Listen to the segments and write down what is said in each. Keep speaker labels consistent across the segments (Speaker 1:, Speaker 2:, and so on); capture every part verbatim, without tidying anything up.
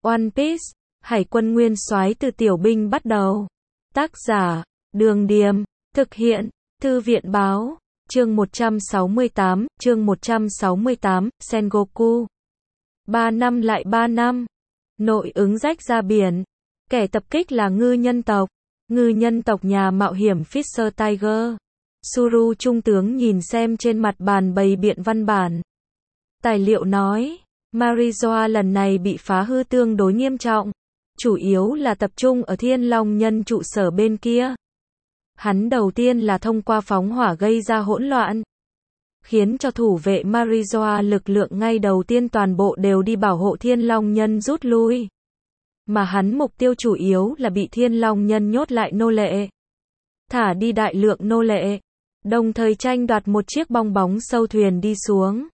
Speaker 1: One Piece, Hải quân nguyên soái từ tiểu binh bắt đầu. Tác giả, Đường Điềm, thực hiện, Thư viện Báo, chương một trăm sáu mươi tám, chương một trăm sáu mươi tám, Sengoku. Ba năm lại ba năm. Nội ứng rách ra biển. Kẻ tập kích là ngư nhân tộc. Ngư nhân tộc nhà mạo hiểm Fisher Tiger. Suru trung tướng nhìn xem trên mặt bàn bày biện văn bản. Tài liệu nói, Marizoa lần này bị phá hư tương đối nghiêm trọng. Chủ yếu là tập trung ở Thiên Long Nhân trụ sở bên kia. Hắn đầu tiên là thông qua phóng hỏa gây ra hỗn loạn, khiến cho thủ vệ Marizoa lực lượng ngay đầu tiên toàn bộ đều đi bảo hộ Thiên Long Nhân rút lui. Mà hắn mục tiêu chủ yếu là bị Thiên Long Nhân nhốt lại nô lệ. Thả đi đại lượng nô lệ, đồng thời tranh đoạt một chiếc bong bóng sâu thuyền đi xuống.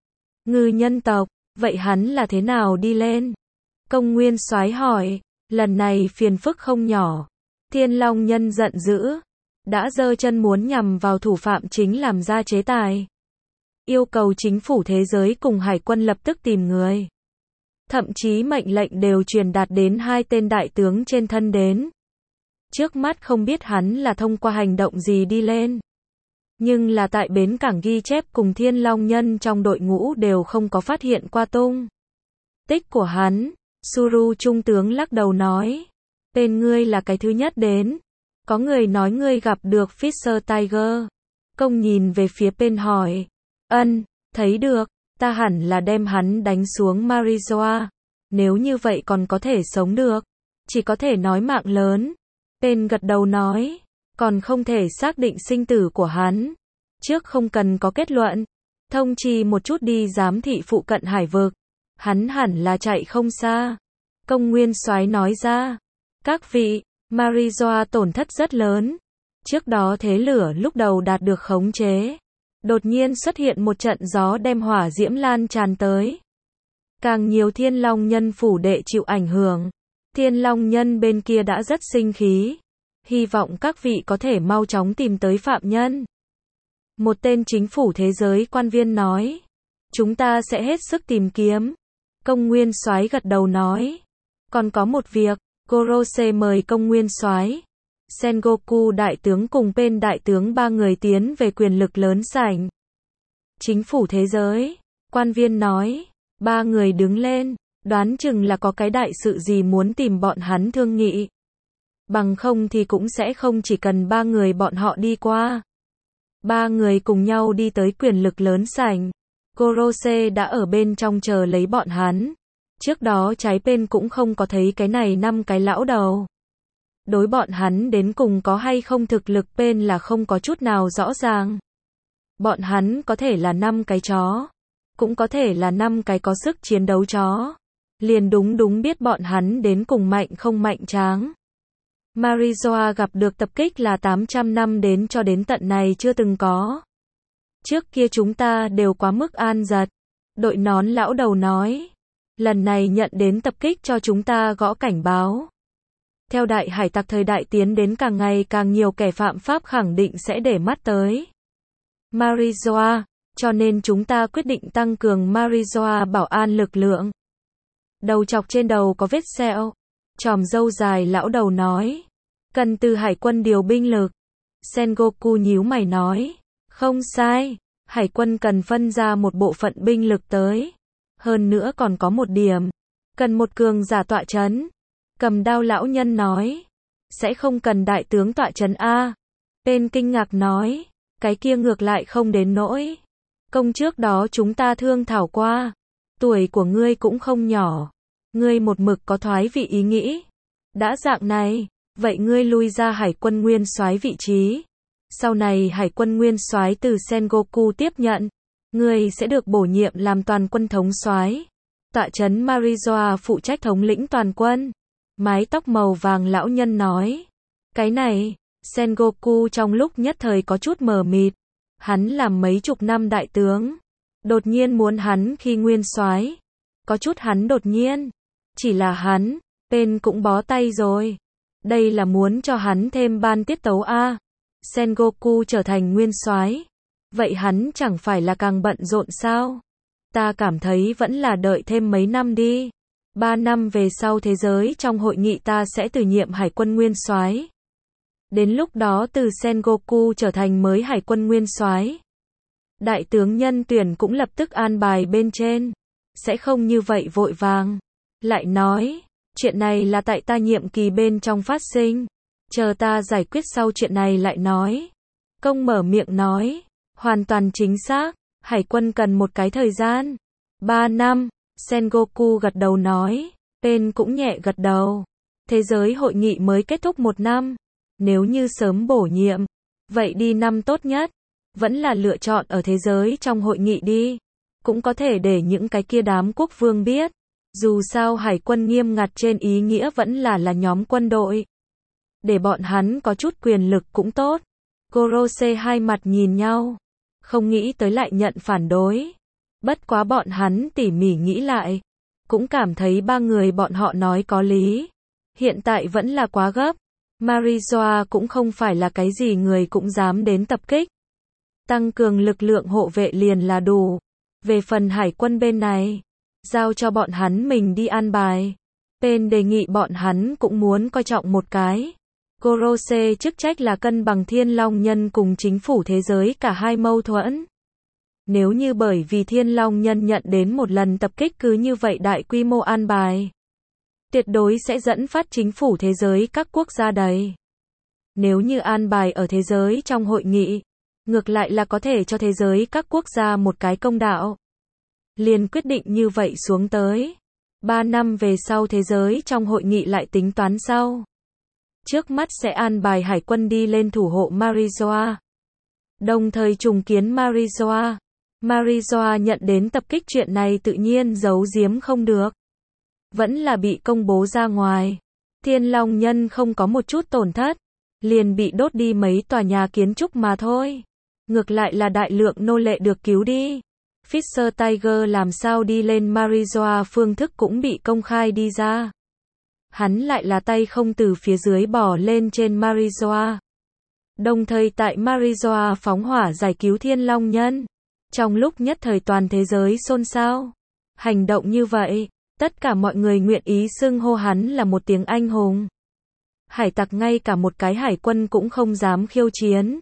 Speaker 1: Ngư nhân tộc, vậy hắn là thế nào đi lên? Công nguyên soái hỏi, lần này phiền phức không nhỏ. Thiên Long Nhân giận dữ, đã giơ chân muốn nhằm vào thủ phạm chính làm ra chế tài. Yêu cầu chính phủ thế giới cùng hải quân lập tức tìm người. Thậm chí mệnh lệnh đều truyền đạt đến hai tên đại tướng trên thân đến. Trước mắt không biết hắn là thông qua hành động gì đi lên. Nhưng là tại bến cảng ghi chép cùng Thiên Long Nhân trong đội ngũ đều không có phát hiện qua tung tích của hắn. Suru trung tướng lắc đầu nói, tên ngươi là cái thứ nhất đến. Có người nói ngươi gặp được Fisher Tiger. Công nhìn về phía bên hỏi, ân, thấy được, ta hẳn là đem hắn đánh xuống Marizoa. Nếu như vậy còn có thể sống được, chỉ có thể nói mạng lớn. Bên gật đầu nói, còn không thể xác định sinh tử của hắn. Trước không cần có kết luận, thông trì một chút đi giám thị phụ cận hải vực. Hắn hẳn là chạy không xa. Công nguyên soái nói ra, các vị, Marizoa tổn thất rất lớn. Trước đó thế lửa lúc đầu đạt được khống chế. Đột nhiên xuất hiện một trận gió đem hỏa diễm lan tràn tới. Càng nhiều Thiên Long Nhân phủ đệ chịu ảnh hưởng. Thiên Long Nhân bên kia đã rất sinh khí. Hy vọng các vị có thể mau chóng tìm tới phạm nhân. Một tên chính phủ thế giới quan viên nói, chúng ta sẽ hết sức tìm kiếm. Công nguyên soái gật đầu nói, còn có một việc. Gorose mời công nguyên soái, Sengoku đại tướng cùng Pen đại tướng ba người tiến về quyền lực lớn sảnh. Chính phủ thế giới, quan viên nói, ba người đứng lên, đoán chừng là có cái đại sự gì muốn tìm bọn hắn thương nghị. Bằng không thì cũng sẽ không chỉ cần ba người bọn họ đi qua. Ba người cùng nhau đi tới quyền lực lớn sảnh. Gorose đã ở bên trong chờ lấy bọn hắn. Trước đó trái bên cũng không có thấy cái này năm cái lão đầu. Đối bọn hắn đến cùng có hay không thực lực bên là không có chút nào rõ ràng. Bọn hắn có thể là năm cái chó, cũng có thể là năm cái có sức chiến đấu chó. Liền đúng đúng biết bọn hắn đến cùng mạnh không mạnh tráng. Marizoa gặp được tập kích là tám trăm năm đến cho đến tận này chưa từng có. Trước kia chúng ta đều quá mức an giật. Đội nón lão đầu nói, lần này nhận đến tập kích cho chúng ta gõ cảnh báo. Theo đại hải tặc thời đại tiến đến càng ngày càng nhiều kẻ phạm pháp khẳng định sẽ để mắt tới Marizoa, cho nên chúng ta quyết định tăng cường Marizoa bảo an lực lượng. Đầu chọc trên đầu có vết sẹo, chòm râu dài lão đầu nói, cần từ hải quân điều binh lực. Sengoku nhíu mày nói, không sai, hải quân cần phân ra một bộ phận binh lực tới. Hơn nữa còn có một điểm, cần một cường giả tọa chấn. Cầm đao lão nhân nói, sẽ không cần đại tướng tọa chấn a. Bên kinh ngạc nói, cái kia ngược lại không đến nỗi. Công trước đó chúng ta thương thảo qua, tuổi của ngươi cũng không nhỏ, ngươi một mực có thoái vị ý nghĩ. Đã dạng này, vậy ngươi lui ra hải quân nguyên soái vị trí. Sau này hải quân nguyên soái từ Sengoku tiếp nhận. Ngươi sẽ được bổ nhiệm làm toàn quân thống soái. Tọa trấn Marizoa phụ trách thống lĩnh toàn quân. Mái tóc màu vàng lão nhân nói. Cái này, Sengoku trong lúc nhất thời có chút mờ mịt. Hắn làm mấy chục năm đại tướng. Đột nhiên muốn hắn khi nguyên soái. Có chút hắn đột nhiên. Chỉ là hắn, bên cũng bó tay rồi. Đây là muốn cho hắn thêm ban tiết tấu A. Sengoku trở thành nguyên soái. Vậy hắn chẳng phải là càng bận rộn sao? Ta cảm thấy vẫn là đợi thêm mấy năm đi. Ba năm về sau thế giới trong hội nghị ta sẽ từ nhiệm hải quân nguyên soái. Đến lúc đó từ Sengoku trở thành mới hải quân nguyên soái. Đại tướng nhân tuyển cũng lập tức an bài bên trên. Sẽ không như vậy vội vàng. Lại nói, chuyện này là tại ta nhiệm kỳ bên trong phát sinh. Chờ ta giải quyết sau chuyện này lại nói. Công mở miệng nói. Hoàn toàn chính xác. Hải quân cần một cái thời gian. Ba năm. Sengoku gật đầu nói. Pen cũng nhẹ gật đầu. Thế giới hội nghị mới kết thúc một năm. Nếu như sớm bổ nhiệm. Vậy đi năm tốt nhất. Vẫn là lựa chọn ở thế giới trong hội nghị đi. Cũng có thể để những cái kia đám quốc vương biết. Dù sao hải quân nghiêm ngặt trên ý nghĩa vẫn là là nhóm quân đội. Để bọn hắn có chút quyền lực cũng tốt. Gorose hai mặt nhìn nhau. Không nghĩ tới lại nhận phản đối. Bất quá bọn hắn tỉ mỉ nghĩ lại. Cũng cảm thấy ba người bọn họ nói có lý. Hiện tại vẫn là quá gấp. Marijoa cũng không phải là cái gì người cũng dám đến tập kích. Tăng cường lực lượng hộ vệ liền là đủ. Về phần hải quân bên này, giao cho bọn hắn mình đi an bài. Pen đề nghị bọn hắn cũng muốn coi trọng một cái. Gorose chức trách là cân bằng Thiên Long Nhân cùng chính phủ thế giới cả hai mâu thuẫn. Nếu như bởi vì Thiên Long Nhân nhận đến một lần tập kích cứ như vậy đại quy mô an bài, tuyệt đối sẽ dẫn phát chính phủ thế giới các quốc gia đầy. Nếu như an bài ở thế giới trong hội nghị, ngược lại là có thể cho thế giới các quốc gia một cái công đạo. Liền quyết định như vậy xuống tới. Ba năm về sau thế giới trong hội nghị lại tính toán sau. Trước mắt sẽ an bài hải quân đi lên thủ hộ Marijoa. Đồng thời trùng kiến Marijoa. Marijoa nhận đến tập kích chuyện này tự nhiên giấu giếm không được. Vẫn là bị công bố ra ngoài. Thiên Long Nhân không có một chút tổn thất. Liền bị đốt đi mấy tòa nhà kiến trúc mà thôi. Ngược lại là đại lượng nô lệ được cứu đi. Fisher Tiger làm sao đi lên Marijoa phương thức cũng bị công khai đi ra. Hắn lại là tay không từ phía dưới bỏ lên trên Marijoa. Đồng thời tại Marijoa phóng hỏa giải cứu Thiên Long Nhân. Trong lúc nhất thời toàn thế giới xôn xao. Hành động như vậy, tất cả mọi người nguyện ý xưng hô hắn là một tiếng anh hùng. Hải tặc ngay cả một cái hải quân cũng không dám khiêu chiến.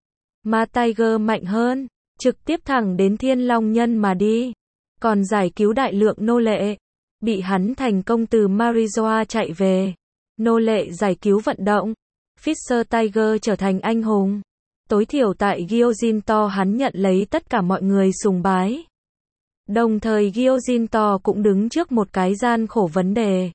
Speaker 1: Mà Tiger mạnh hơn, trực tiếp thẳng đến Thiên Long Nhân mà đi. Còn giải cứu đại lượng nô lệ. Bị hắn thành công từ Marijoa chạy về. Nô lệ giải cứu vận động. Fisher Tiger trở thành anh hùng. Tối thiểu tại Gyojin-to hắn nhận lấy tất cả mọi người sùng bái. Đồng thời Gyojin-to cũng đứng trước một cái gian khổ vấn đề.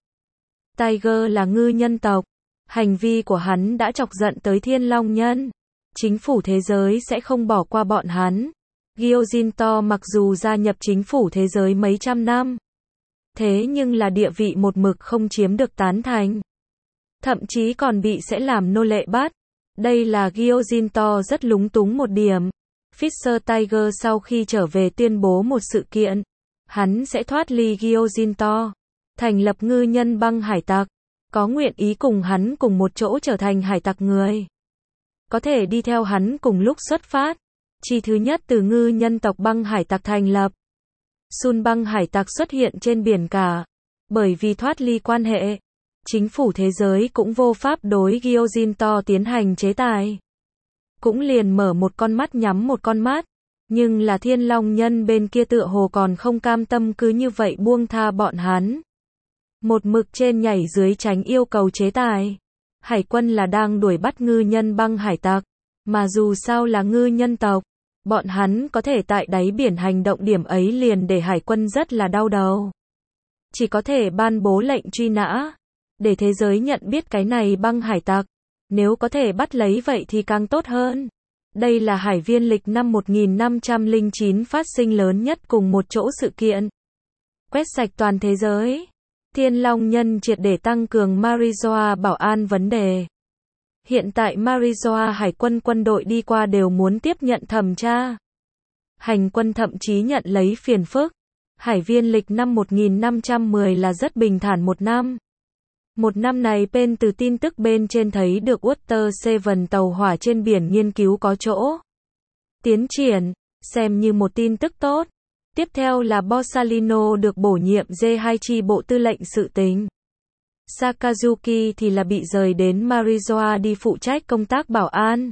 Speaker 1: Tiger là ngư nhân tộc. Hành vi của hắn đã chọc giận tới Thiên Long Nhân. Chính phủ thế giới sẽ không bỏ qua bọn hắn. Gyojin-to mặc dù gia nhập chính phủ thế giới mấy trăm năm. Thế nhưng là địa vị một mực không chiếm được tán thành. Thậm chí còn bị sẽ làm nô lệ bắt. Đây là Gyojin-to rất lúng túng một điểm. Fisher Tiger sau khi trở về tuyên bố một sự kiện. Hắn sẽ thoát ly Gyojin-to. Thành lập ngư nhân băng hải tặc. Có nguyện ý cùng hắn cùng một chỗ trở thành hải tặc người. Có thể đi theo hắn cùng lúc xuất phát. Chi thứ nhất từ ngư nhân tộc băng hải tặc thành lập. Sun băng hải tặc xuất hiện trên biển cả. Bởi vì thoát ly quan hệ, chính phủ thế giới cũng vô pháp đối Gyojin-to tiến hành chế tài. Cũng liền mở một con mắt nhắm một con mắt. Nhưng là Thiên Long Nhân bên kia tựa hồ còn không cam tâm cứ như vậy buông tha bọn hắn. Một mực trên nhảy dưới tránh yêu cầu chế tài. Hải quân là đang đuổi bắt ngư nhân băng hải tặc. Mà dù sao là ngư nhân tộc. Bọn hắn có thể tại đáy biển hành động điểm ấy liền để hải quân rất là đau đầu. Chỉ có thể ban bố lệnh truy nã. Để thế giới nhận biết cái này băng hải tặc. Nếu có thể bắt lấy vậy thì càng tốt hơn. Đây là hải viên lịch năm một nghìn năm trăm lẻ chín phát sinh lớn nhất cùng một chỗ sự kiện. Quét sạch toàn thế giới. Thiên Long Nhân triệt để tăng cường Marijoa bảo an vấn đề. Hiện tại Marijoa hải quân quân đội đi qua đều muốn tiếp nhận thẩm tra. Hành quân thậm chí nhận lấy phiền phức. Hải viên lịch năm một nghìn năm trăm mười là rất bình thản một năm. Một năm này Pen từ tin tức bên trên thấy được Water Seven tàu hỏa trên biển nghiên cứu có chỗ tiến triển, xem như một tin tức tốt. Tiếp theo là Borsalino được bổ nhiệm giê hai chi bộ tư lệnh sự tình. Sakazuki thì là bị rời đến Marizoa đi phụ trách công tác bảo an.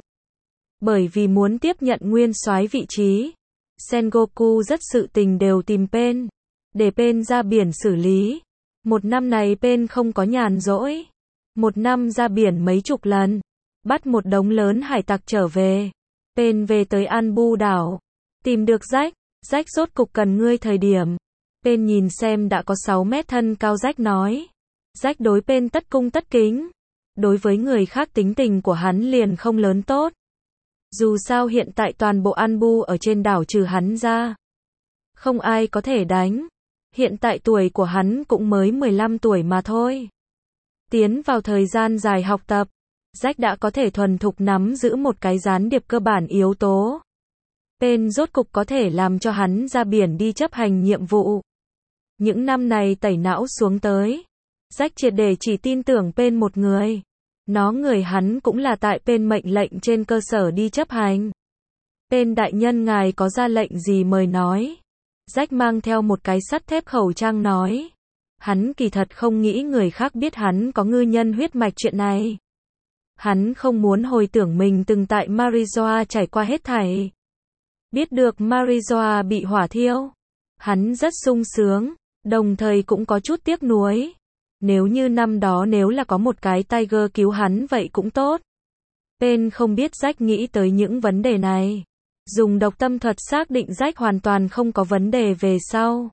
Speaker 1: Bởi vì muốn tiếp nhận nguyên soái vị trí, Sengoku rất sự tình đều tìm Pen, để Pen ra biển xử lý. Một năm này Pen không có nhàn rỗi. Một năm ra biển mấy chục lần, bắt một đống lớn hải tặc trở về. Pen về tới Anbu đảo, tìm được Jack, Jack rốt cục cần ngươi thời điểm. Pen nhìn xem đã có sáu mét thân cao, Jack nói. Jack đối Pen tất cung tất kính. Đối với người khác tính tình của hắn liền không lớn tốt. Dù sao hiện tại toàn bộ Anbu ở trên đảo trừ hắn ra, không ai có thể đánh. Hiện tại tuổi của hắn cũng mới mười lăm tuổi mà thôi. Tiến vào thời gian dài học tập, Jack đã có thể thuần thục nắm giữ một cái gián điệp cơ bản yếu tố. Pen rốt cục có thể làm cho hắn ra biển đi chấp hành nhiệm vụ. Những năm này tẩy não xuống tới, Jack triệt để chỉ tin tưởng Pen một người. Nó người hắn cũng là tại Pen mệnh lệnh trên cơ sở đi chấp hành. Pen đại nhân ngài có ra lệnh gì mời nói. Jack mang theo một cái sắt thép khẩu trang nói. Hắn kỳ thật không nghĩ người khác biết hắn có ngư nhân huyết mạch chuyện này. Hắn không muốn hồi tưởng mình từng tại Marizoa trải qua hết thảy. Biết được Marizoa bị hỏa thiêu, hắn rất sung sướng, đồng thời cũng có chút tiếc nuối. Nếu như năm đó nếu là có một cái Tiger cứu hắn vậy cũng tốt. Pen không biết Jack nghĩ tới những vấn đề này. Dùng độc tâm thuật xác định Jack hoàn toàn không có vấn đề về sau.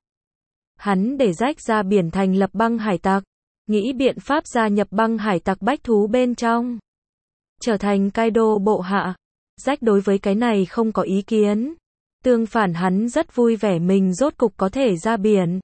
Speaker 1: Hắn để Jack ra biển thành lập băng hải tặc, nghĩ biện pháp gia nhập băng hải tặc bách thú bên trong, trở thành Kaido bộ hạ. Jack đối với cái này không có ý kiến. Tương phản hắn rất vui vẻ mình rốt cục có thể ra biển.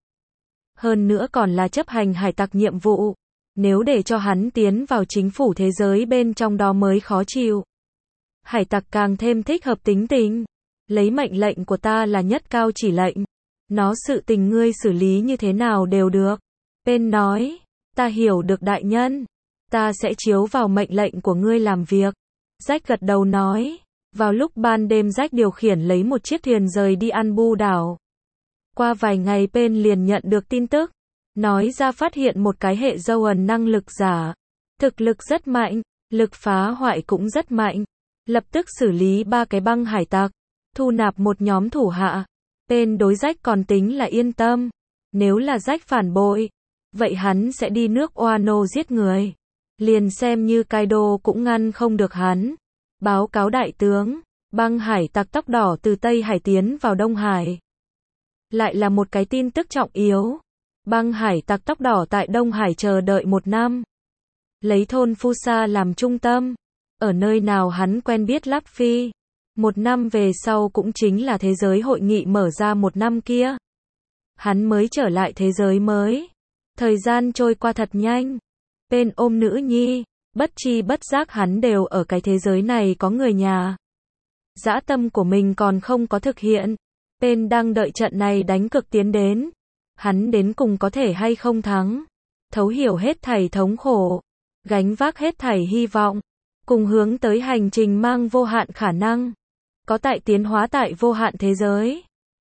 Speaker 1: Hơn nữa còn là chấp hành hải tặc nhiệm vụ. Nếu để cho hắn tiến vào chính phủ thế giới bên trong đó mới khó chịu. Hải tặc càng thêm thích hợp tính tình. Lấy mệnh lệnh của ta là nhất cao chỉ lệnh. Nó sự tình ngươi xử lý như thế nào đều được. Pen nói, ta hiểu được đại nhân. Ta sẽ chiếu vào mệnh lệnh của ngươi làm việc. Jack gật đầu nói. Vào lúc ban đêm Jack điều khiển lấy một chiếc thuyền rời đi Anbu đảo. Qua vài ngày Pen liền nhận được tin tức. Nói ra phát hiện một cái hệ dâu ẩn năng lực giả. Thực lực rất mạnh, lực phá hoại cũng rất mạnh. Lập tức xử lý ba cái băng hải tặc. Thu nạp một nhóm thủ hạ. Pen đối Jack còn tính là yên tâm. Nếu là Jack phản bội, vậy hắn sẽ đi nước Wano giết người. Liền xem như Kaido cũng ngăn không được hắn. Báo cáo đại tướng, băng hải tặc tóc đỏ từ Tây Hải tiến vào Đông Hải. Lại là một cái tin tức trọng yếu. Băng hải tặc tóc đỏ tại Đông Hải chờ đợi một năm. Lấy thôn Fusa làm trung tâm. Ở nơi nào hắn quen biết Luffy. Một năm về sau cũng chính là thế giới hội nghị mở ra một năm kia. Hắn mới trở lại thế giới mới. Thời gian trôi qua thật nhanh. Pen ôm nữ nhi. Bất chi bất giác hắn đều ở cái thế giới này có người nhà. Dã tâm của mình còn không có thực hiện. Pen đang đợi trận này đánh cực tiến đến. Hắn đến cùng có thể hay không thắng. Thấu hiểu hết thảy thống khổ. Gánh vác hết thảy hy vọng. Cùng hướng tới hành trình mang vô hạn khả năng. Có tại tiến hóa tại vô hạn thế giới.